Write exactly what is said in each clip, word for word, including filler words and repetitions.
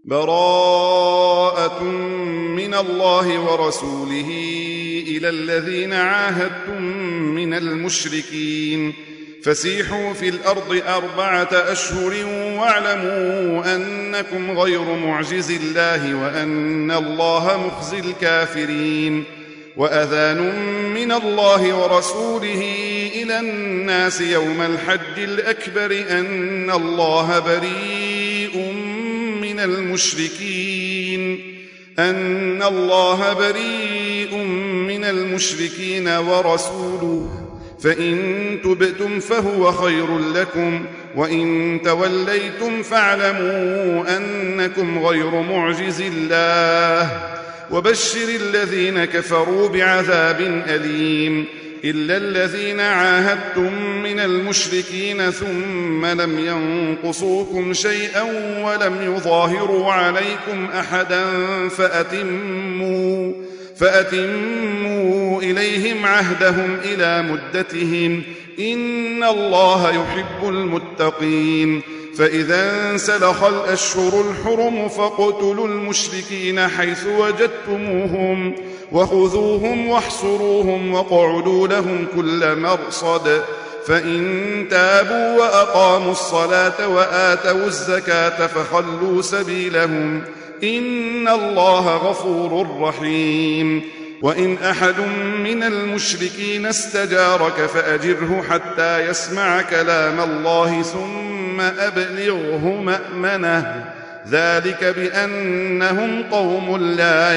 براءة من الله ورسوله إلى الذين عاهدتم من المشركين فسيحوا في الأرض أربعة أشهر واعلموا أنكم غير معجز الله وأن الله مخزي الكافرين وأذان من الله ورسوله إلى الناس يوم الحج الأكبر أن الله بريء من المشركين أن الله بريء من المشركين ورسوله فإن تبتم فهو خير لكم وإن توليتم فاعلموا أنكم غير معجز الله وبشر الذين كفروا بعذاب أليم إلا الذين عاهدتم من المشركين ثم لم ينقصوكم شيئا ولم يظاهروا عليكم أحدا فأتموا فأتموا إليهم عهدهم إلى مدتهم إن الله يحب المتقين فإذا انسلخ الأشهر الحرم فاقتلوا المشركين حيث وجدتموهم وخذوهم واحصروهم واقعدوا لهم كل مرصد فإن تابوا وأقاموا الصلاة وآتوا الزكاة فخلوا سبيلهم إن الله غفور رحيم وإن أحد من المشركين استجارك فأجره حتى يسمع كلام الله ثم أبلغه مأمنه ذلك بأنهم قوم لا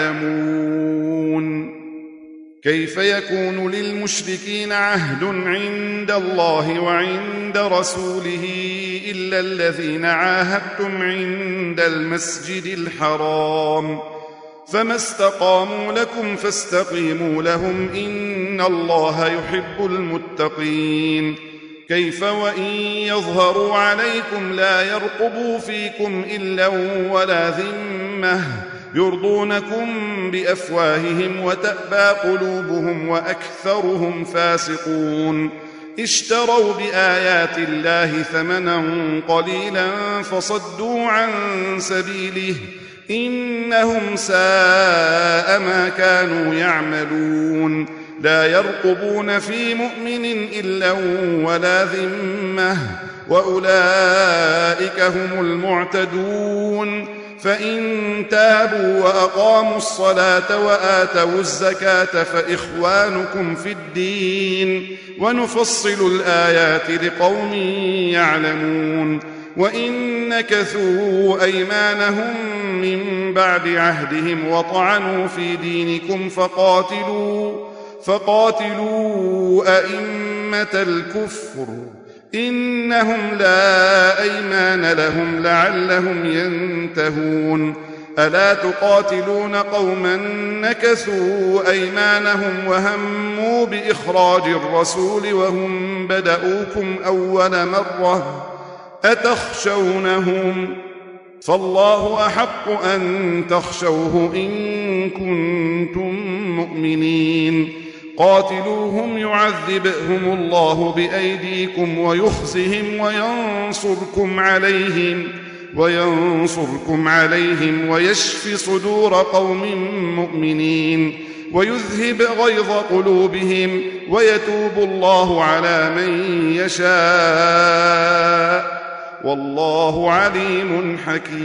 يعلمون كيف يكون للمشركين عهد عند الله وعند رسوله إلا الذين عاهدتم عند المسجد الحرام فما استقاموا لكم فاستقيموا لهم إن الله يحب المتقين كيف وإن يظهروا عليكم لا يرقبوا فيكم إلا ولا ذمة يرضونكم بأفواههم وتأبى قلوبهم وأكثرهم فاسقون اشتروا بآيات الله ثمنا قليلا فصدوا عن سبيله إنهم ساء ما كانوا يعملون لا يرقبون في مؤمن إلا ولا ذمة وأولئك هم المعتدون فإن تابوا وأقاموا الصلاة وآتوا الزكاة فإخوانكم في الدين ونفصل الآيات لقوم يعلمون وإن نكثوا أيمانهم من بعد عهدهم وطعنوا في دينكم فقاتلوا فقاتلوا أئمة الكفر إنهم لا أيمان لهم لعلهم ينتهون ألا تقاتلون قوما نكثوا أيمانهم وهموا بإخراج الرسول وهم بدؤوكم أول مرة أتخشونهم فالله أحق أن تخشوه إن كنتم مؤمنين قاتلوهم يعذبهم الله بأيديكم ويخزهم وينصركم عليهم وينصركم عليهم ويشف صدور قوم مؤمنين ويذهب غيظ قلوبهم ويتوب الله على من يشاء والله عليم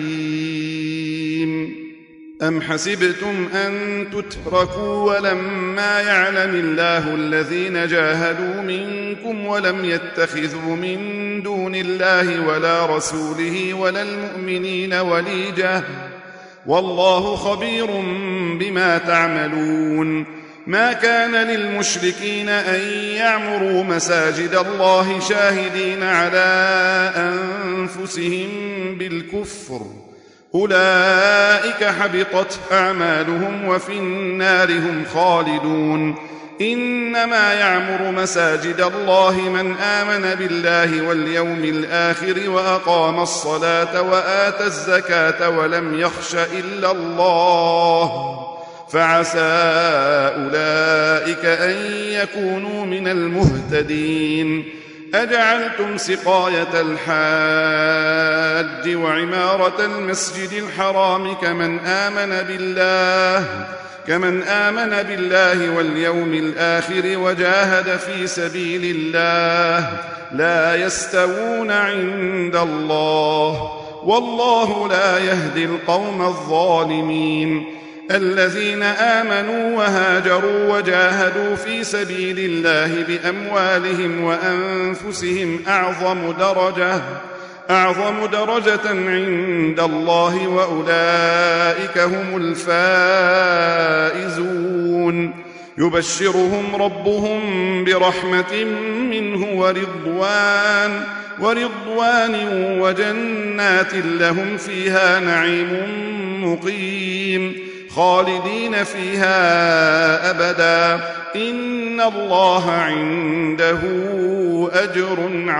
حكيم أم حسبتم أن تتركوا ولما يعلم الله الذين جاهدوا منكم ولم يتخذوا من دون الله ولا رسوله ولا المؤمنين وليجة والله خبير بما تعملون ما كان للمشركين أن يعمروا مساجد الله شاهدين على أنفسهم بالكفر أولئك حبطت أعمالهم وفي النار هم خالدون إنما يعمر مساجد الله من آمن بالله واليوم الآخر وأقام الصلاة وآتى الزكاة ولم يخش إلا الله فعسى أولئك أن يكونوا من المهتدين أجعلتم سقاية الحاج وعمارة المسجد الحرام كمن آمن بالله كمن آمن بالله واليوم الآخر وجاهد في سبيل الله لا يستوون عند الله والله لا يهدي القوم الظالمين الذين آمنوا وهاجروا وجاهدوا في سبيل الله بأموالهم وأنفسهم أعظم درجة أعظم درجة عند الله وأولئك هم الفائزون يبشرهم ربهم برحمة منه ورضوان ورضوان وجنات لهم فيها نعيم مقيم خالدين فيها أبدا إن الله عنده أجر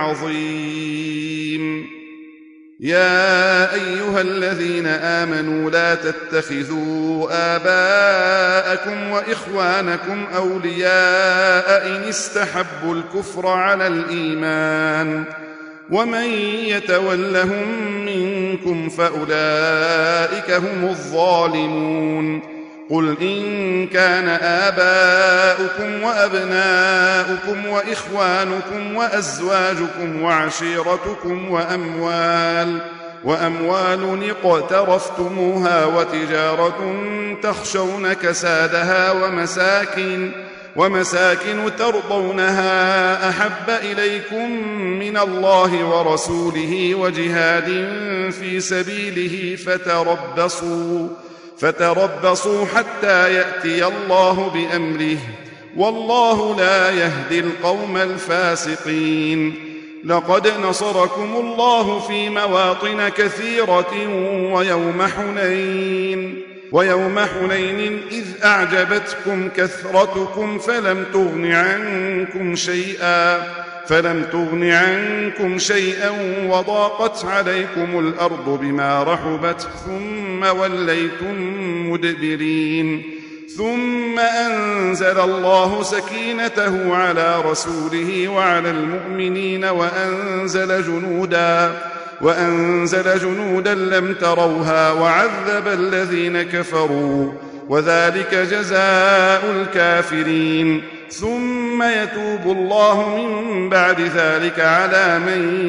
عظيم يا أيها الذين آمنوا لا تتخذوا آباءكم وإخوانكم أولياء إن استحبوا الكفر على الإيمان ومن يتولهم منكم فأولئك هم الظالمون قل إن كان آباؤكم وأبناؤكم وإخوانكم وأزواجكم وعشيرتكم وأموال وأموال اقترفتموها وتجارة تخشون كسادها ومساكن ومساكن ترضونها أحب إليكم من الله ورسوله وجهاد في سبيله فتربصوا فتربصوا حتى يأتي الله بأمره والله لا يهدي القوم الفاسقين لقد نصركم الله في مواطن كثيرة ويوم حنين ويوم حنين إذ أعجبتكم كثرتكم فلم تغن عنكم شيئا فلم تغن عنكم شيئا وضاقت عليكم الأرض بما رحبت ثم وليتم مدبرين ثم أنزل الله سكينته على رسوله وعلى المؤمنين وأنزل جنودا وأنزل جنودا لم تروها وعذب الذين كفروا وذلك جزاء الكافرين ثم يتوب الله من بعد ذلك على من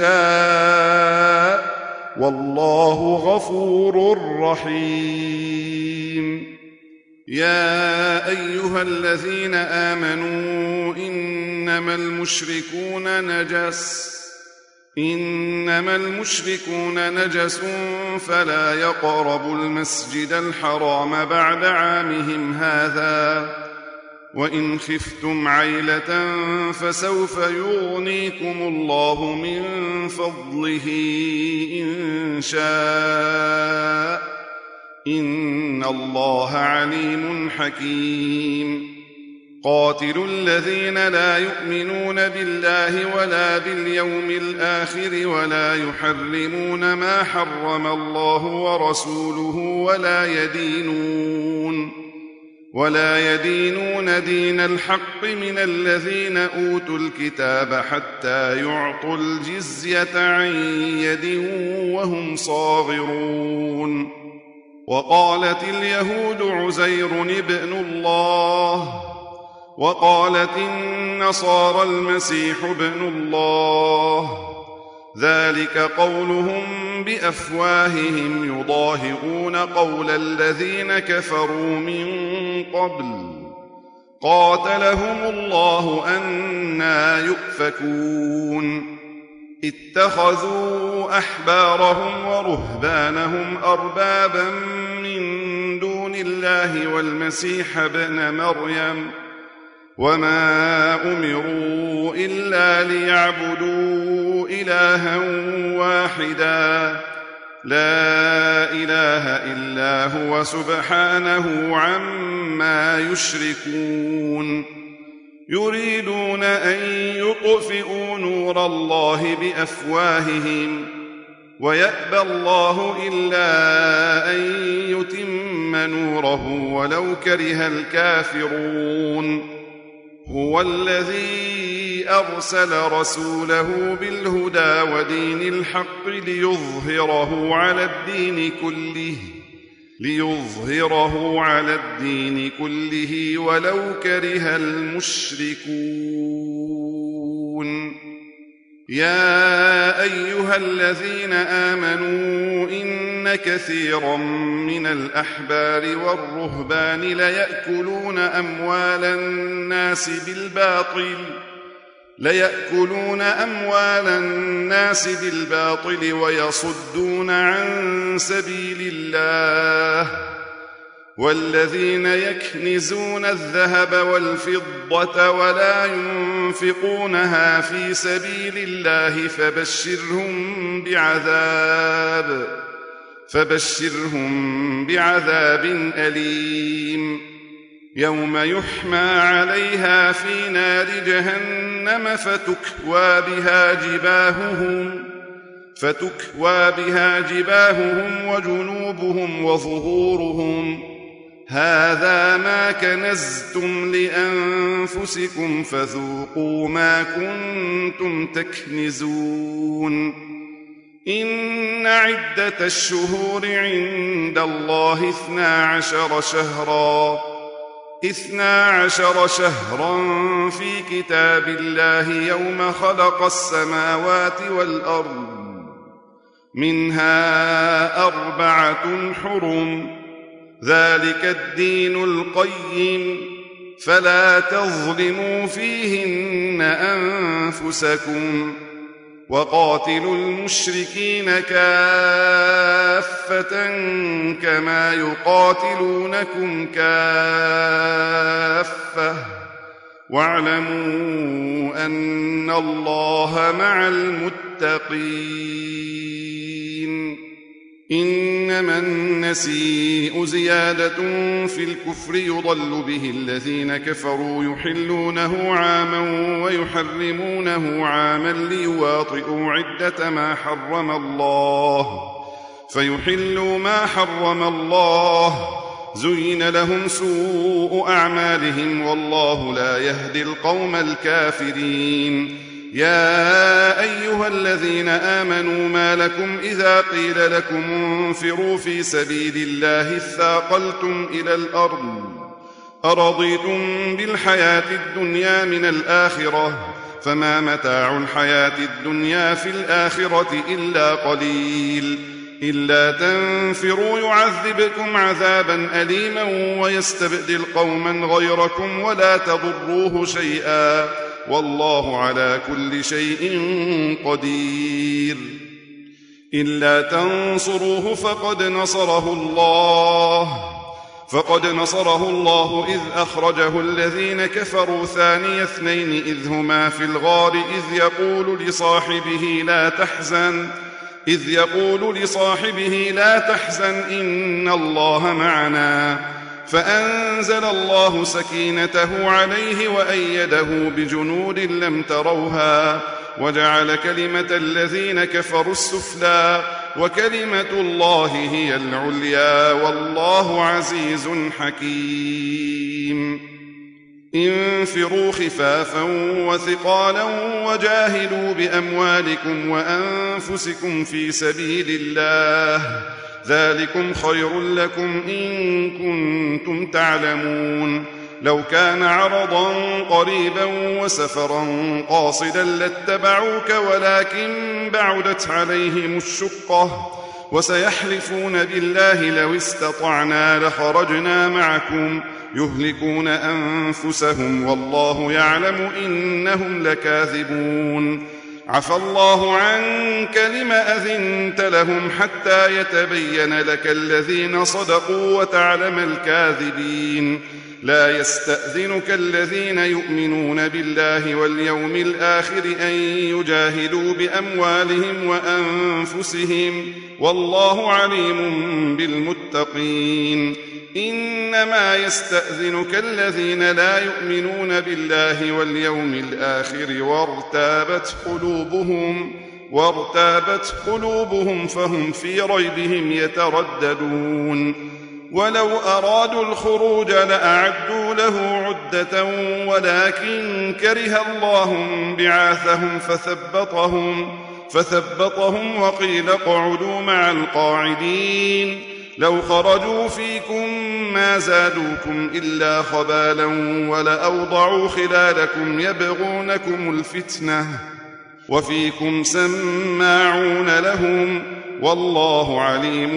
يشاء والله غفور رحيم يا أيها الذين آمنوا إنما المشركون نجس إنما المشركون نجس فلا يقربوا المسجد الحرام بعد عامهم هذا وإن خفتم عيلة فسوف يغنيكم الله من فضله إن شاء إن الله عليم حكيم قاتلوا الذين لا يؤمنون بالله ولا باليوم الآخر ولا يحرمون ما حرم الله ورسوله ولا يدينون ولا يدينون دين الحق من الذين أوتوا الكتاب حتى يعطوا الجزية عن يد وهم صاغرون وقالت اليهود عزير ابن الله وقالت النصارى المسيح ابن الله ذلك قولهم بأفواههم يضاهئون قول الذين كفروا من قبل قاتلهم الله أنى يؤفكون اتخذوا أحبارهم ورهبانهم أربابا من دون الله والمسيح ابن مريم وما أمروا إلا ليعبدوا إلها واحدا لا إله إلا هو سبحانه عما يشركون يريدون أن يطفئوا نور الله بأفواههم ويأبى الله إلا أن يتم نوره ولو كره الكافرون هو الذي أرسل رسوله بالهدى ودين الحق ليظهره على الدين كله ليظهره على الدين كله ولو كره المشركون. يا أيها الذين آمنوا إن كثيرا من الأحبار والرهبان ليأكلون أموال الناس بالباطل ليأكلون أموال الناس بالباطل ويصدون عن سبيل الله. والذين يكنزون الذهب والفضة ولا ينفقونها في سبيل الله فبشرهم بعذاب فبشرهم بعذاب أليم يوم يحمى عليها في نار جهنم فتكوى بها جباههم فتكوى بها جباههم وجنوبهم وظهورهم هذا ما كنزتم لأنفسكم فذوقوا ما كنتم تكنزون. إن عدة الشهور عند الله اثنا عشر شهرا اثنا عشر شهرا في كتاب الله يوم خلق السماوات والأرض منها أربعة حرم ذلك الدين القيم فلا تظلموا فيهن أنفسكم وقاتلوا المشركين كافة كما يقاتلونكم كافة واعلموا أن الله مع المتقين. إنما النسيء زيادة في الكفر يضل به الذين كفروا يحلونه عاما ويحرمونه عاما ليواطئوا عدة ما حرم الله فيحلوا ما حرم الله زين لهم سوء أعمالهم والله لا يهدي القوم الكافرين. يا أيها الذين آمنوا ما لكم إذا قيل لكم انفروا في سبيل الله اثاقلتم إلى الأرض أرضيتم بالحياة الدنيا من الآخرة فما متاع الحياة الدنيا في الآخرة إلا قليل إلا تنفروا يعذبكم عذابا أليما ويستبدل قوما غيركم ولا تضروه شيئا والله على كل شيء قدير. إلا تنصروه فقد نصره الله فقد نصره الله إذ أخرجه الذين كفروا ثاني اثنين إذ هما في الغار إذ يقول لصاحبه لا تحزن إذ يقول لصاحبه لا تحزن إن الله معنا فأنزل الله سكينته عليه وأيده بجنود لم تروها وجعل كلمة الذين كفروا السفلى وكلمة الله هي العليا والله عزيز حكيم. انفروا خفافا وثقالا وجاهدوا بأموالكم وأنفسكم في سبيل الله ذلكم خير لكم إن كنتم تعلمون. لو كان عرضا قريبا وسفرا قاصدا لاتبعوك ولكن بعدت عليهم الشقة وسيحلفون بالله لو استطعنا لخرجنا معكم يهلكون أنفسهم والله يعلم إنهم لكاذبون. عفى الله عنك لم أذنت لهم حتى يتبين لك الذين صدقوا وتعلم الكاذبين. لا يستأذنك الذين يؤمنون بالله واليوم الآخر أن يجاهدوا بأموالهم وأنفسهم والله عليم بالمتقين. إنما يستأذنك الذين لا يؤمنون بالله واليوم الآخر وارتابت قلوبهم وارتابت قلوبهم فهم في ريبهم يترددون. ولو أرادوا الخروج لأعدوا له عدة ولكن كره الله بعاثهم فثبطهم, فثبطهم وقيل اقعدوا مع القاعدين لو خرجوا فيكم ما زادوكم إلا خبالا ولأوضعوا خلالكم يبغونكم الفتنة وفيكم سماعون لهم والله عليم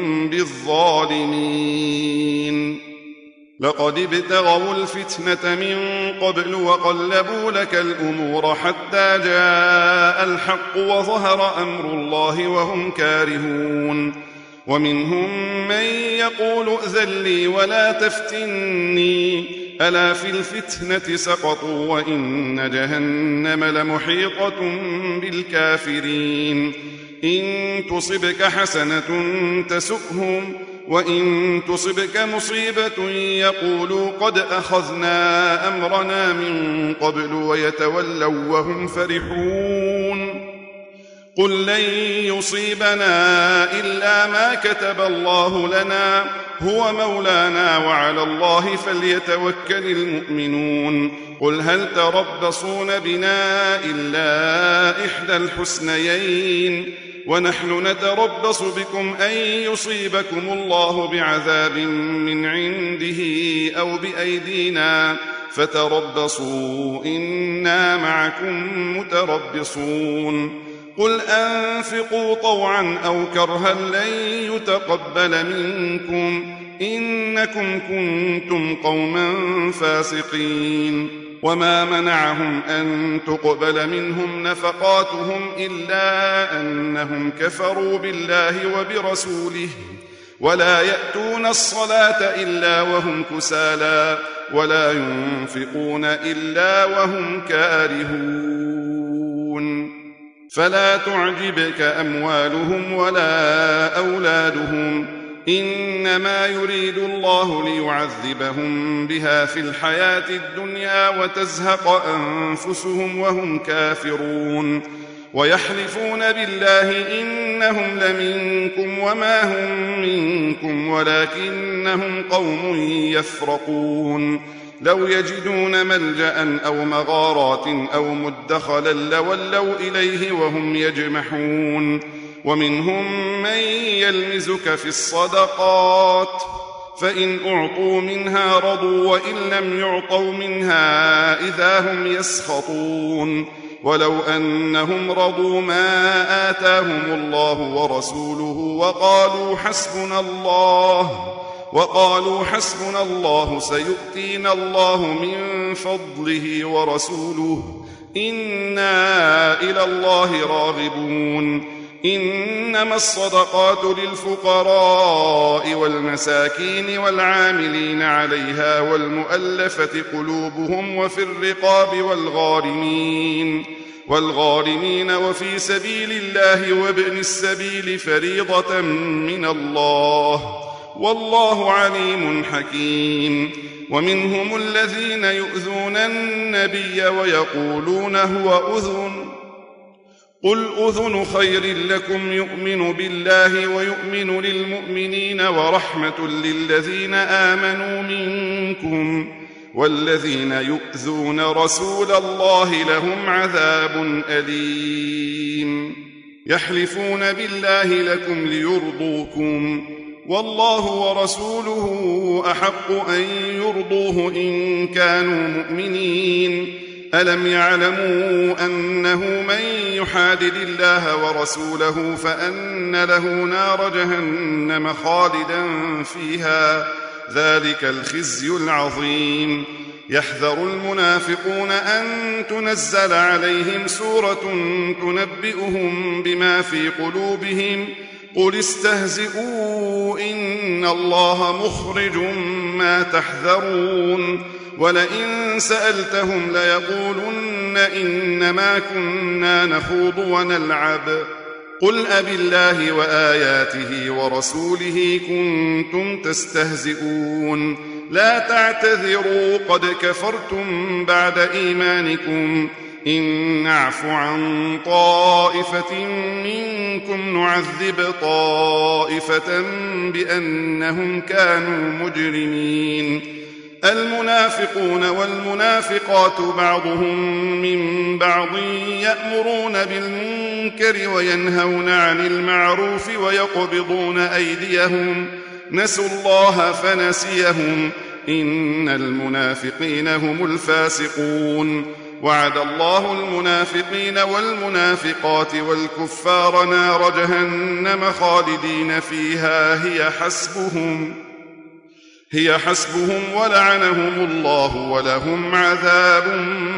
بالظالمين. لقد ابتغوا الفتنة من قبل وقلبوا لك الأمور حتى جاء الحق وظهر أمر الله وهم كارهون. ومنهم من يقول ائذن لي ولا تفتني ألا في الفتنة سقطوا وإن جهنم لمحيطة بالكافرين. إن تصبك حسنة تسؤهم وإن تصبك مصيبة يقولوا قد أخذنا أمرنا من قبل ويتولوا وهم فرحون. قل لن يصيبنا إلا ما كتب الله لنا هو مولانا وعلى الله فليتوكل المؤمنون. قل هل تربصون بنا إلا إحدى الحسنيين ونحن نتربص بكم أن يصيبكم الله بعذاب من عنده أو بأيدينا فتربصوا إنا معكم متربصون. قل أنفقوا طوعا أو كرها لن يتقبل منكم إنكم كنتم قوما فاسقين. وما منعهم أن تقبل منهم نفقاتهم إلا أنهم كفروا بالله وبرسوله ولا يأتون الصلاة إلا وهم كسالى ولا ينفقون إلا وهم كارهون. فلا تعجبك أموالهم ولا أولادهم إنما يريد الله ليعذبهم بها في الحياة الدنيا وتزهق أنفسهم وهم كافرون. ويحلفون بالله إنهم لمنكم وما هم منكم ولكنهم قوم يفرقون. لو يجدون ملجأ أو مغارات أو مدخلا لولوا إليه وهم يجمحون. ومنهم من يلمزك في الصدقات فإن أعطوا منها رضوا وإن لم يعطوا منها إذا هم يسخطون. ولو أنهم رضوا ما آتاهم الله ورسوله وقالوا حسبنا الله وقالوا حسبنا الله سيؤتينا الله من فضله ورسوله إنا إلى الله راغبون. إنما الصدقات للفقراء والمساكين والعاملين عليها والمؤلفة قلوبهم وفي الرقاب والغارمين والغارمين وفي سبيل الله وابن السبيل فريضة من الله والله عليم حكيم. ومنهم الذين يؤذون النبي ويقولون هو أذن قل أذن خير لكم يؤمن بالله ويؤمن للمؤمنين ورحمة للذين آمنوا منكم والذين يؤذون رسول الله لهم عذاب أليم. يحلفون بالله لكم ليرضوكم والله ورسوله أحق أن يرضوه إن كانوا مؤمنين. ألم يعلموا أنه من يحادد الله ورسوله فأن له نار جهنم خالدا فيها ذلك الخزي العظيم. يحذر المنافقون أن تنزل عليهم سورة تنبئهم بما في قلوبهم قل استهزئوا إن الله مخرج ما تحذرون. ولئن سألتهم ليقولن إنما كنا نخوض ونلعب قل أبالله وآياته ورسوله كنتم تستهزئون. لا تعتذروا قد كفرتم بعد إيمانكم إن نعف عن طائفة منكم نعذب طائفة بأنهم كانوا مجرمين. المنافقون والمنافقات بعضهم من بعض يأمرون بالمنكر وينهون عن المعروف ويقبضون أيديهم نسوا الله فنسيهم إن المنافقين هم الفاسقون وعد الله المنافقين والمنافقات والكفار نار جهنم خالدين فيها هي حسبهم هي حسبهم ولعنهم الله ولهم عذاب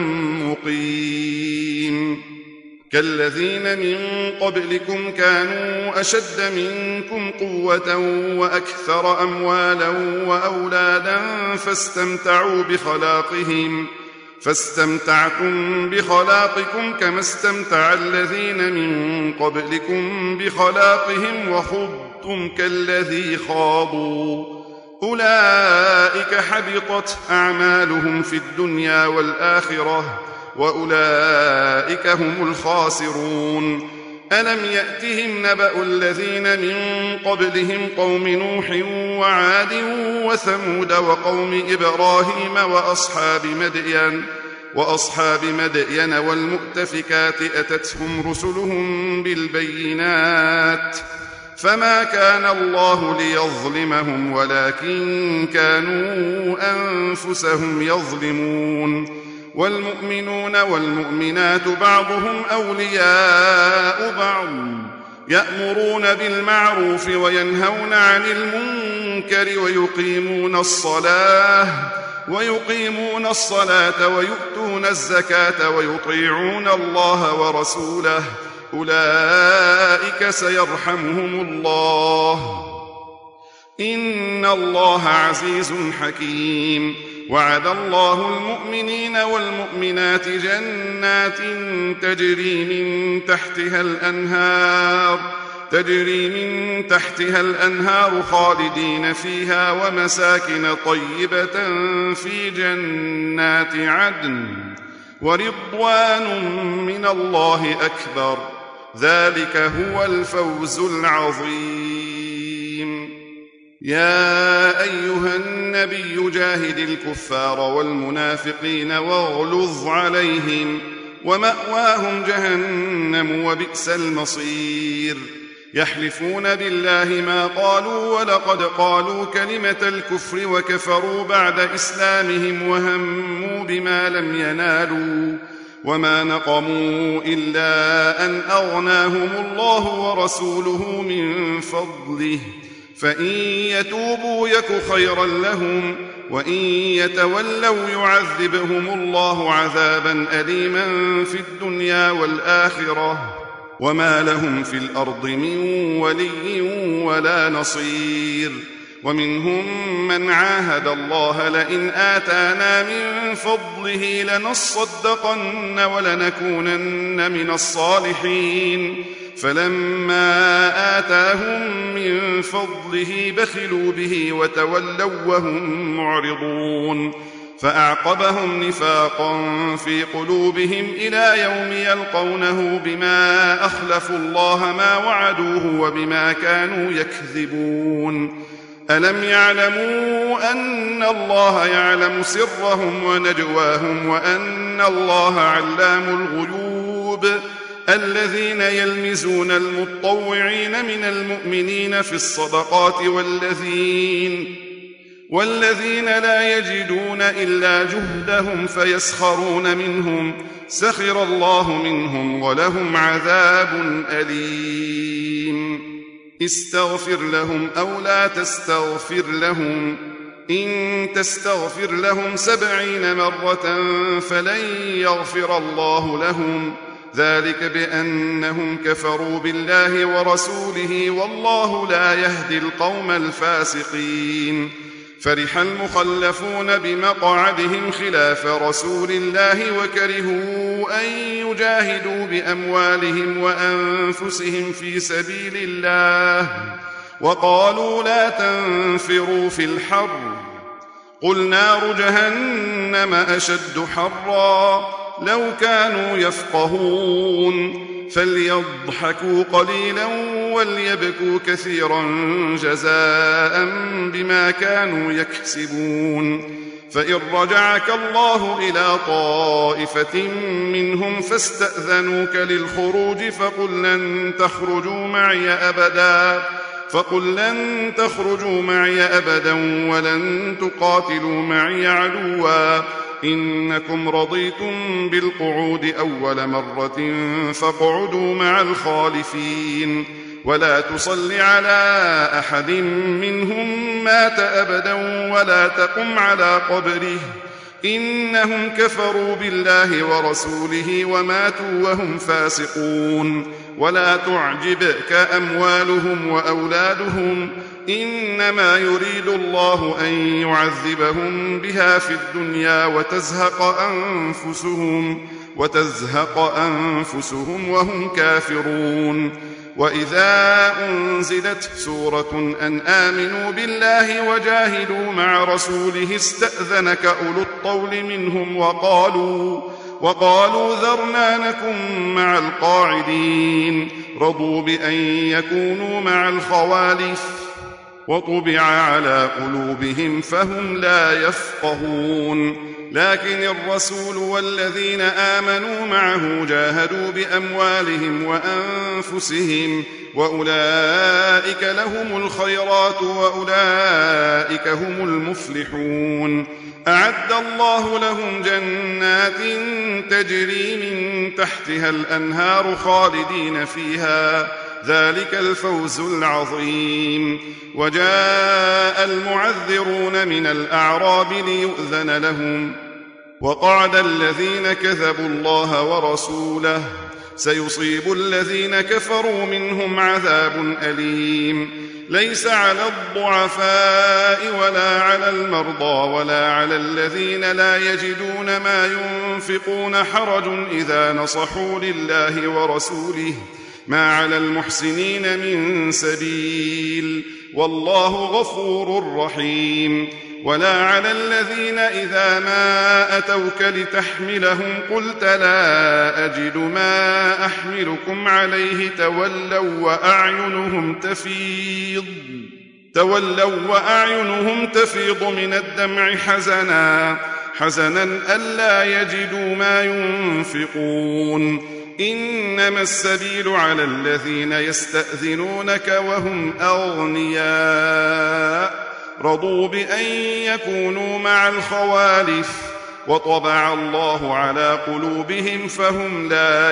مقيم كالذين من قبلكم كانوا أشد منكم قوة وأكثر أموالا وأولادا فاستمتعوا بخلاقهم فاستمتعتم بخلاقكم كما استمتع الذين من قبلكم بخلاقهم وخضتم كالذي خاضوا أولئك حبطت أعمالهم في الدنيا والآخرة وأولئك هم الخاسرون ألم يأتهم نبأ الذين من قبلهم قوم نوح وعاد وثمود وقوم إبراهيم وأصحاب مدين وأصحاب مدين والمؤتفكات أتتهم رسلهم بالبينات فما كان الله ليظلمهم ولكن كانوا أنفسهم يظلمون والمؤمنون والمؤمنات بعضهم أولياء بعض يأمرون بالمعروف وينهون عن المنكر ويقيمون الصلاة ويقيمون الصلاة ويؤتون الزكاة ويطيعون الله ورسوله أولئك سيرحمهم الله إن الله عزيز حكيم وعد الله المؤمنين والمؤمنات جنات تجري من تحتها الأنهار تجري من تحتها الأنهار خالدين فيها ومساكن طيبة في جنات عدن ورضوان من الله أكبر ذلك هو الفوز العظيم يا أيها النبي جاهد الكفار والمنافقين واغلظ عليهم ومأواهم جهنم وبئس المصير يحلفون بالله ما قالوا ولقد قالوا كلمة الكفر وكفروا بعد إسلامهم وهموا بما لم ينالوا وما نقموا إلا أن أغناهم الله ورسوله من فضله فإن يتوبوا يك خيرا لهم وإن يتولوا يعذبهم الله عذابا أليما في الدنيا والآخرة وما لهم في الأرض من ولي ولا نصير ومنهم من عاهد الله لئن آتانا من فضله لنصدقن ولنكونن من الصالحين فلما آتاهم من فضله بخلوا به وتولوا وهم معرضون فأعقبهم نفاقا في قلوبهم إلى يوم يلقونه بما أخلفوا الله ما وعدوه وبما كانوا يكذبون ألم يعلموا أن الله يعلم سرهم ونجواهم وأن الله علام الغيوب الذين يلمزون المطوعين من المؤمنين في الصدقات والذين والذين لا يجدون إلا جهدهم فيسخرون منهم سخر الله منهم ولهم عذاب أليم استغفر لهم أو لا تستغفر لهم إن تستغفر لهم سبعين مرة فلن يغفر الله لهم ذلك بأنهم كفروا بالله ورسوله والله لا يهدي القوم الفاسقين فرح المخلفون بمقعدهم خلاف رسول الله وكرهوا أن يجاهدوا بأموالهم وأنفسهم في سبيل الله وقالوا لا تنفروا في الحر قل نار جهنم أشد حرا لو كانوا يفقهون فليضحكوا قليلا وليبكوا كثيرا جزاء بما كانوا يكسبون فإن رجعك الله إلى طائفة منهم فاستأذنوك للخروج فقل لن تخرجوا معي أبدا فقل لن تخرجوا معي أبدا ولن تقاتلوا معي عدوا إنكم رضيتم بالقعود أول مرة فاقعدوا مع الخالفين ولا تصل على أحد منهم مات أبدا ولا تقم على قبره إنهم كفروا بالله ورسوله وماتوا وهم فاسقون ولا تعجبك أموالهم وأولادهم إنما يريد الله أن يعذبهم بها في الدنيا وتزهق أنفسهم وتزهق أنفسهم وهم كافرون وإذا أنزلت سورة أن آمنوا بالله وجاهدوا مع رسوله استأذنك أولو الطول منهم وقالوا وقالوا ذرنا نكن مع القاعدين رضوا بأن يكونوا مع الخوالف وطبع على قلوبهم فهم لا يفقهون لكن الرسول والذين آمنوا معه جاهدوا بأموالهم وأنفسهم وأولئك لهم الخيرات وأولئك هم المفلحون أعد الله لهم جنات تجري من تحتها الأنهار خالدين فيها ذلك الفوز العظيم وجاء المعذرون من الأعراب ليؤذن لهم وقعد الذين كذبوا الله ورسوله سيصيب الذين كفروا منهم عذاب أليم ليس على الضعفاء ولا على المرضى ولا على الذين لا يجدون ما ينفقون حرج إذا نصحوا لله ورسوله ما على المحسنين من سبيل والله غفور رحيم ولا على الذين إذا ما أتوك لتحملهم قلت لا أجد ما أحملكم عليه تولوا وأعينهم تفيض تولوا وأعينهم تفيض من الدمع حزنا حزنا ألا يجدوا ما ينفقون إنما السبيل على الذين يستأذنونك وهم أغنياء رضوا بأن يكونوا مع الخوالف وطبع الله على قلوبهم فهم لا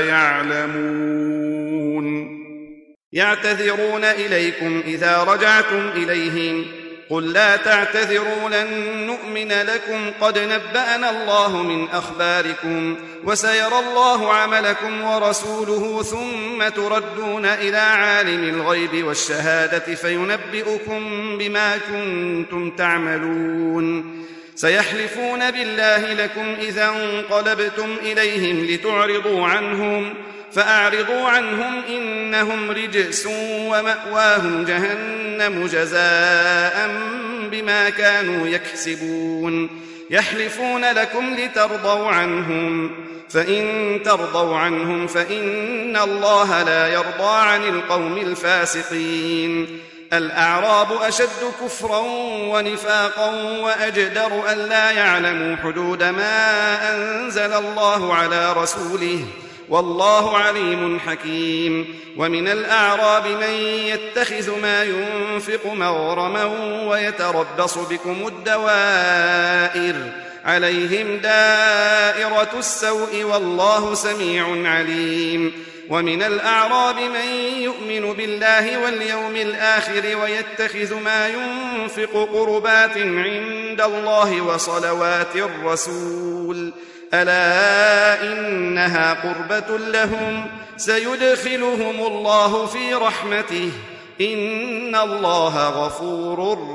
يعلمون يعتذرون إليكم إذا رجعتم إليهم قل لا تعتذروا لن نؤمن لكم قد نبأنا الله من أخباركم وسيرى الله عملكم ورسوله ثم تردون إلى عالم الغيب والشهادة فينبئكم بما كنتم تعملون سيحلفون بالله لكم إذا انقلبتم إليهم لتعرضوا عنهم فأعرضوا عنهم إنهم رجس ومأواهم جهنم جزاء بما كانوا يكسبون يحلفون لكم لترضوا عنهم فإن ترضوا عنهم فإن الله لا يرضى عن القوم الفاسقين الأعراب أشد كفرا ونفاقا وأجدر أن لا يعلموا حدود ما أنزل الله على رسوله والله عليم حكيم ومن الأعراب من يتخذ ما ينفق مغرما ويتربص بكم الدوائر عليهم دائرة السوء والله سميع عليم ومن الأعراب من يؤمن بالله واليوم الآخر ويتخذ ما ينفق قربات عند الله وصلوات الرسول ألا إنها قربة لهم سيدخلهم الله في رحمته إن الله غفور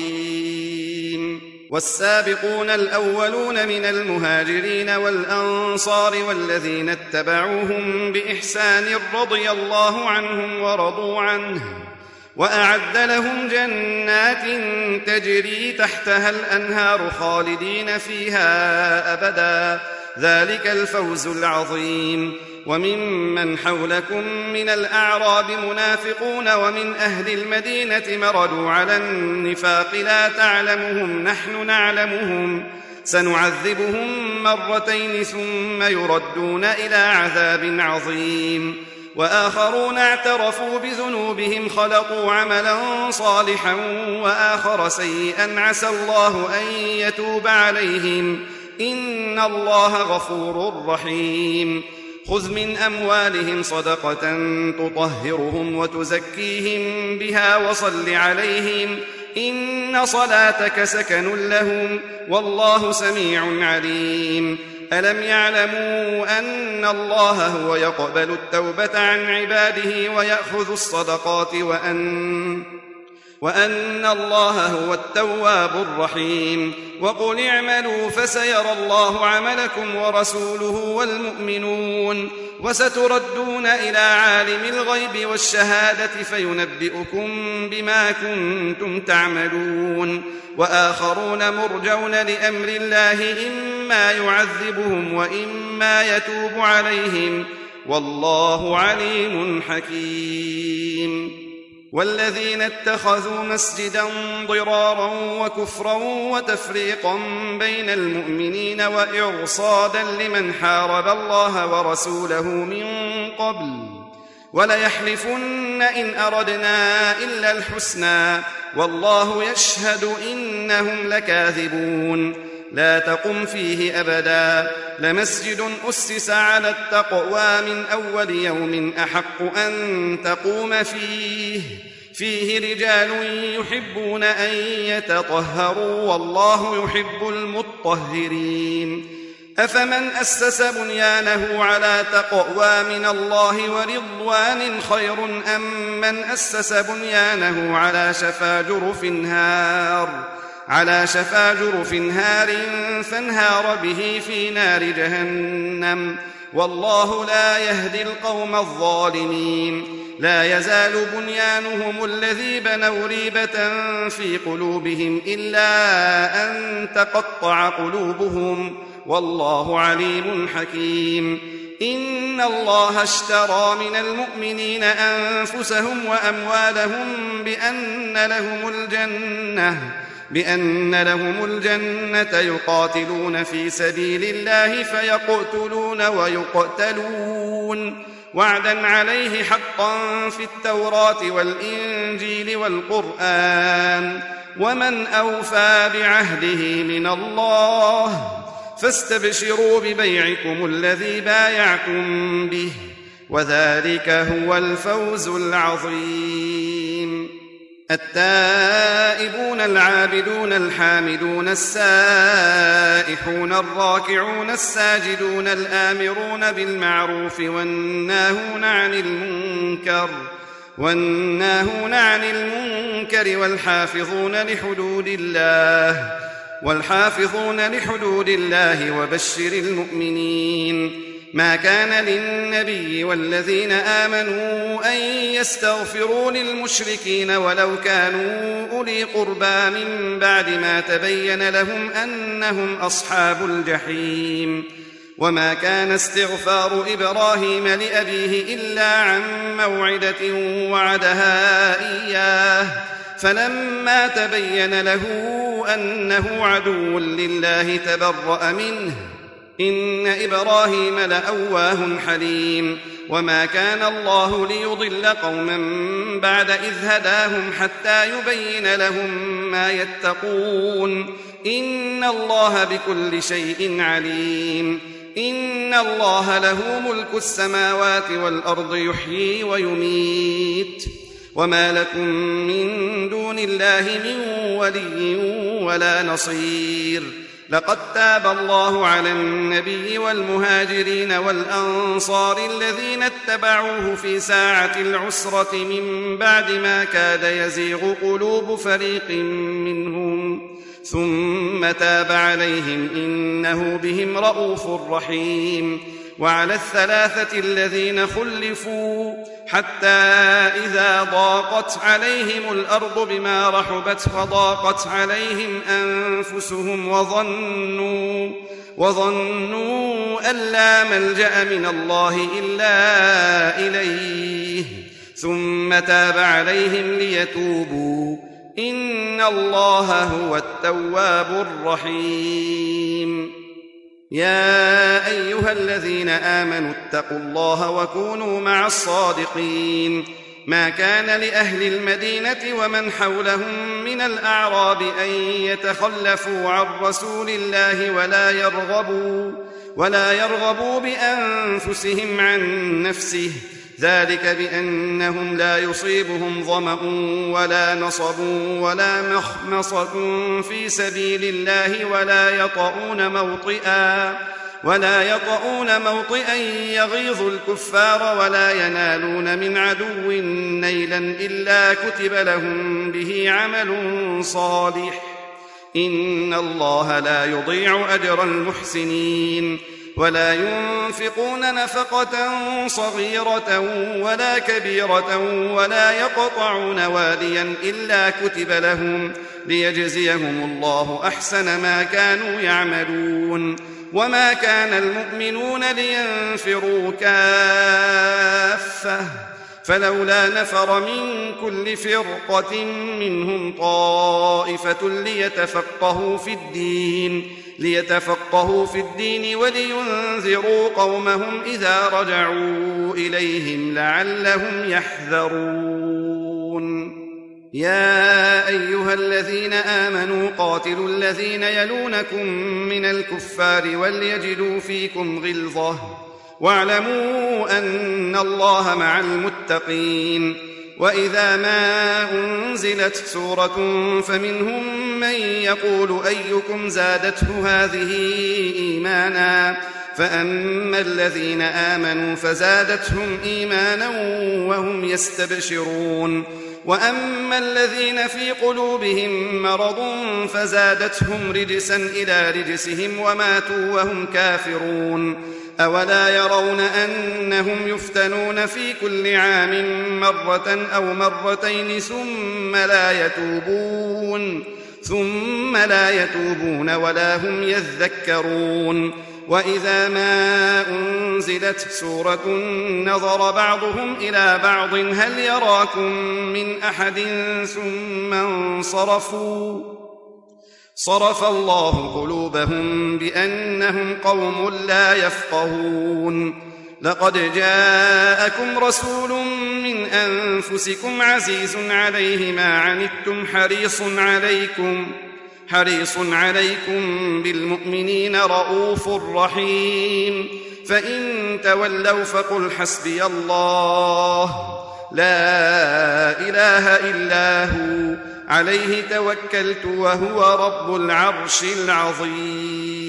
رحيم والسابقون الأولون من المهاجرين والأنصار والذين اتبعوهم بإحسان رضي الله عنهم ورضوا عنه وأعد لهم جنات تجري تحتها الأنهار خالدين فيها أبدا ذلك الفوز العظيم وممن حولكم من الأعراب منافقون ومن أهل المدينة مردوا على النفاق لا تعلمهم نحن نعلمهم سنعذبهم مرتين ثم يردون إلى عذاب عظيم. وآخرون اعترفوا بذنوبهم خلقوا عملا صالحا وآخر سيئا عسى الله أن يتوب عليهم إن الله غفور رحيم. خذ من أموالهم صدقة تطهرهم وتزكيهم بها وصل عليهم إن صلاتك سكن لهم والله سميع عليم. ألم يعلموا أن الله هو يقبل التوبة عن عباده ويأخذ الصدقات وأن, وأن الله هو التواب الرحيم. وقل اعملوا فسيرى الله عملكم ورسوله والمؤمنون وستردون إلى عالم الغيب والشهادة فينبئكم بما كنتم تعملون. وآخرون مرجون لأمر الله إما يعذبهم وإما يتوب عليهم والله عليم حكيم. والذين اتخذوا مسجدا ضرارا وكفرا وتفريقا بين المؤمنين وإرصادا لمن حارب الله ورسوله من قبل وليحلفن إن أردنا إلا الحسنى والله يشهد إنهم لكاذبون. لا تقم فيه أبدا لمسجد أسس على التقوى من أول يوم أحق أن تقوم فيه فيه رجال يحبون أن يتطهروا والله يحب المطهرين. أفمن أسس بنيانه على تقوى من الله ورضوان خير أم من أسس بنيانه على شفا جرف هار على شفا جرف هار فانهار به في نار جهنم والله لا يهدي القوم الظالمين. لا يزال بنيانهم الذي بنوا ريبة في قلوبهم إلا أن تقطع قلوبهم والله عليم حكيم. إن الله اشترى من المؤمنين أنفسهم وأموالهم بأن لهم الجنة بأن لهم الجنة يقاتلون في سبيل الله فيقتلون ويقتلون وعدا عليه حقا في التوراة والإنجيل والقرآن ومن أوفى بعهده من الله فاستبشروا ببيعكم الذي بايعتم به وذلك هو الفوز العظيم. التائبون العابدون الحامدون السائحون الراكعون الساجدون الآمرون بالمعروف والناهون عن المنكر والناهون عن المنكر والحافظون لحدود الله والحافظون لحدود الله وبشر المؤمنين. ما كان للنبي والذين آمنوا أن يستغفروا للمشركين ولو كانوا أولي قربى من بعد ما تبين لهم أنهم أصحاب الجحيم. وما كان استغفار إبراهيم لأبيه إلا عن موعدة وعدها إياه فلما تبين له أنه عدو لله تبرأ منه إن إبراهيم لأواه حليم. وما كان الله ليضل قوما بعد إذ هداهم حتى يبين لهم ما يتقون إن الله بكل شيء عليم. إن الله له ملك السماوات والأرض يحيي ويميت وما لكم من دون الله من ولي ولا نصير. لقد تاب الله على النبي والمهاجرين والأنصار الذين اتبعوه في ساعة العسرة من بعد ما كاد يزيغ قلوب فريق منهم ثم تاب عليهم إنه بهم رءوف رحيم. وعلى الثلاثة الذين خلفوا حتى إذا ضاقت عليهم الأرض بما رحبت وضاقت عليهم أنفسهم وظنوا, وظنوا أن لا ملجأ من الله إلا إليه ثم تاب عليهم ليتوبوا إن الله هو التواب الرحيم يا أيها الذين آمنوا اتقوا الله وكونوا مع الصادقين ما كان لأهل المدينة ومن حولهم من الأعراب أن يتخلفوا عن رسول الله ولا يرغبوا, ولا يرغبوا بأنفسهم عن نفسه ذلك بأنهم لا يصيبهم ظمأ ولا نصب ولا مخمصة في سبيل الله ولا يطؤون موطئا ولا يطؤون موطئا يغيظ الكفار ولا ينالون من عدو نيلا إلا كتب لهم به عمل صالح إن الله لا يضيع أجر المحسنين ولا ينفقون نفقة صغيرة ولا كبيرة ولا يقطعون واديا إلا كتب لهم ليجزيهم الله أحسن ما كانوا يعملون وما كان المؤمنون لينفروا كافة فلولا نفر من كل فرقة منهم طائفة ليتفقهوا في الدين ليتفقهوا في الدين ولينذروا قومهم إذا رجعوا إليهم لعلهم يحذرون يا أيها الذين آمنوا قاتلوا الذين يلونكم من الكفار وليجدوا فيكم غلظة واعلموا أن الله مع المتقين وإذا ما أنزلت سورة فمنهم من يقول أيكم زادته هذه إيمانا فأما الذين آمنوا فزادتهم إيمانا وهم يستبشرون وأما الذين في قلوبهم مرض فزادتهم رجسا إلى رجسهم وماتوا وهم كافرون أولا يرون أنهم يفتنون في كل عام مرة أو مرتين ثم لا يتوبون ثم لا يتوبون ولا هم يذكرون وإذا ما أنزلت سورة نظر بعضهم إلى بعض هل يراكم من أحد ثم انصرفوا صرف الله قلوبهم بأنهم قوم لا يفقهون لقد جاءكم رسول من أنفسكم عزيز عليه ما عنتم حريص عليكم حريص عليكم بالمؤمنين رؤوف رحيم فإن تولوا فقل حسبي الله لا إله إلا هو عليه توكلت وهو رب العرش العظيم